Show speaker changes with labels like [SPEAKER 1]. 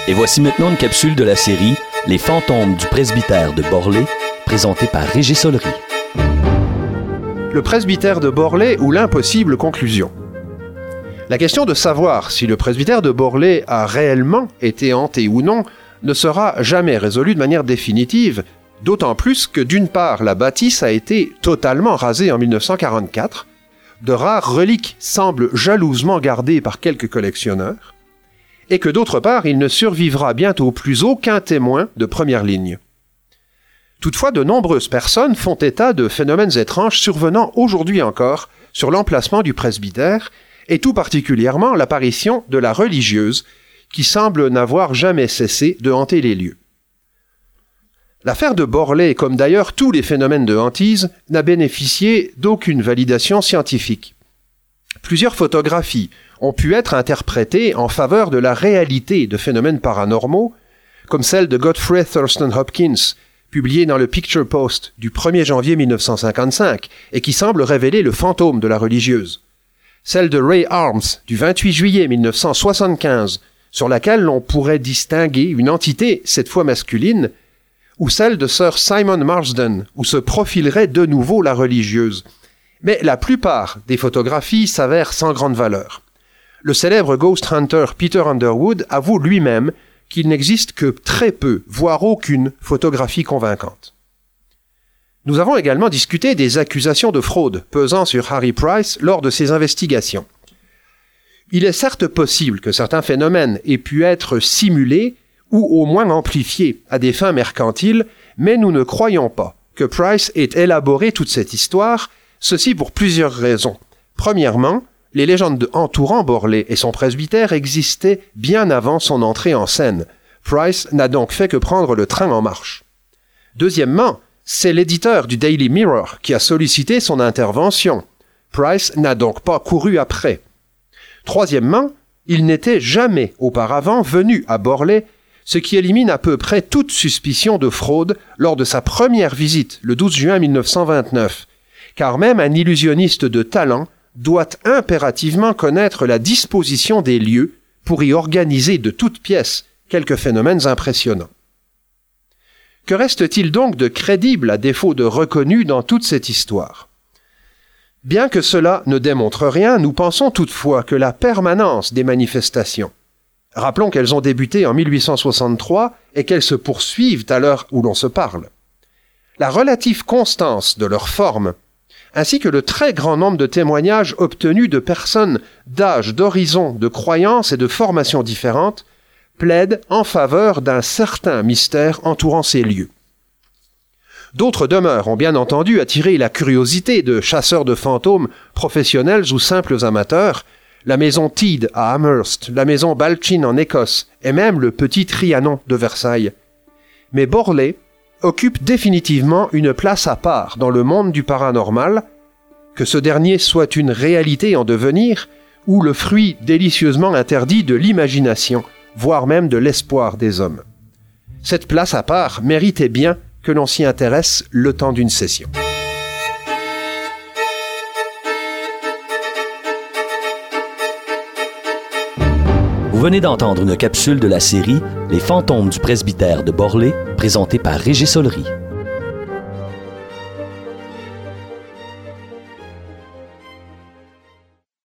[SPEAKER 1] Et voici maintenant une capsule de la série « Les fantômes du presbytère de Borlée » présentée par Régis Solery.
[SPEAKER 2] Le presbytère de Borlée ou l'impossible conclusion. La question de savoir si le presbytère de Borlée a réellement été hanté ou non ne sera jamais résolue de manière définitive, d'autant plus que d'une part la bâtisse a été totalement rasée en 1944, de rares reliques semblent jalousement gardées par quelques collectionneurs, et que d'autre part il ne survivra bientôt plus aucun témoin de première ligne. Toutefois, de nombreuses personnes font état de phénomènes étranges survenant aujourd'hui encore sur l'emplacement du presbytère, et tout particulièrement l'apparition de la religieuse, qui semble n'avoir jamais cessé de hanter les lieux. L'affaire de Borlée, comme d'ailleurs tous les phénomènes de hantise, n'a bénéficié d'aucune validation scientifique. Plusieurs photographies ont pu être interprétées en faveur de la réalité de phénomènes paranormaux, comme celle de Godfrey Thurston Hopkins, publiée dans le Picture Post du 1er janvier 1955, et qui semble révéler le fantôme de la religieuse. Celle de Ray Arms du 28 juillet 1975, sur laquelle l'on pourrait distinguer une entité, cette fois masculine, ou celle de Sir Simon Marsden, où se profilerait de nouveau la religieuse. Mais la plupart des photographies s'avèrent sans grande valeur. Le célèbre ghost hunter Peter Underwood avoue lui-même qu'il n'existe que très peu, voire aucune, photographie convaincante. Nous avons également discuté des accusations de fraude pesant sur Harry Price lors de ses investigations. Il est certes possible que certains phénomènes aient pu être simulés ou au moins amplifiés à des fins mercantiles, mais nous ne croyons pas que Price ait élaboré toute cette histoire, ceci pour plusieurs raisons. Premièrement, les légendes entourant Borlée et son presbytère existaient bien avant son entrée en scène. Price n'a donc fait que prendre le train en marche. Deuxièmement, c'est l'éditeur du Daily Mirror qui a sollicité son intervention. Price n'a donc pas couru après. Troisièmement, il n'était jamais auparavant venu à Borlée, ce qui élimine à peu près toute suspicion de fraude lors de sa première visite le 12 juin 1929, car même un illusionniste de talent doit impérativement connaître la disposition des lieux pour y organiser de toutes pièces quelques phénomènes impressionnants. Que reste-t-il donc de crédible à défaut de reconnu dans toute cette histoire ? Bien que cela ne démontre rien, nous pensons toutefois que la permanence des manifestations, rappelons qu'elles ont débuté en 1863 et qu'elles se poursuivent à l'heure où l'on se parle, la relative constance de leur forme, ainsi que le très grand nombre de témoignages obtenus de personnes d'âge, d'horizon, de croyances et de formations différentes, plaident en faveur d'un certain mystère entourant ces lieux. D'autres demeures ont bien entendu attiré la curiosité de chasseurs de fantômes professionnels ou simples amateurs, la maison Teed à Amherst, la maison Balchin en Écosse et même le petit Trianon de Versailles. Mais Borlée occupe définitivement une place à part dans le monde du paranormal, que ce dernier soit une réalité en devenir ou le fruit délicieusement interdit de l'imagination, voire même de l'espoir des hommes. Cette place à part méritait bien que l'on s'y intéresse le temps d'une session.
[SPEAKER 1] Vous venez d'entendre une capsule de la série « Les fantômes du presbytère de Borlée » présentée par Régis Solery.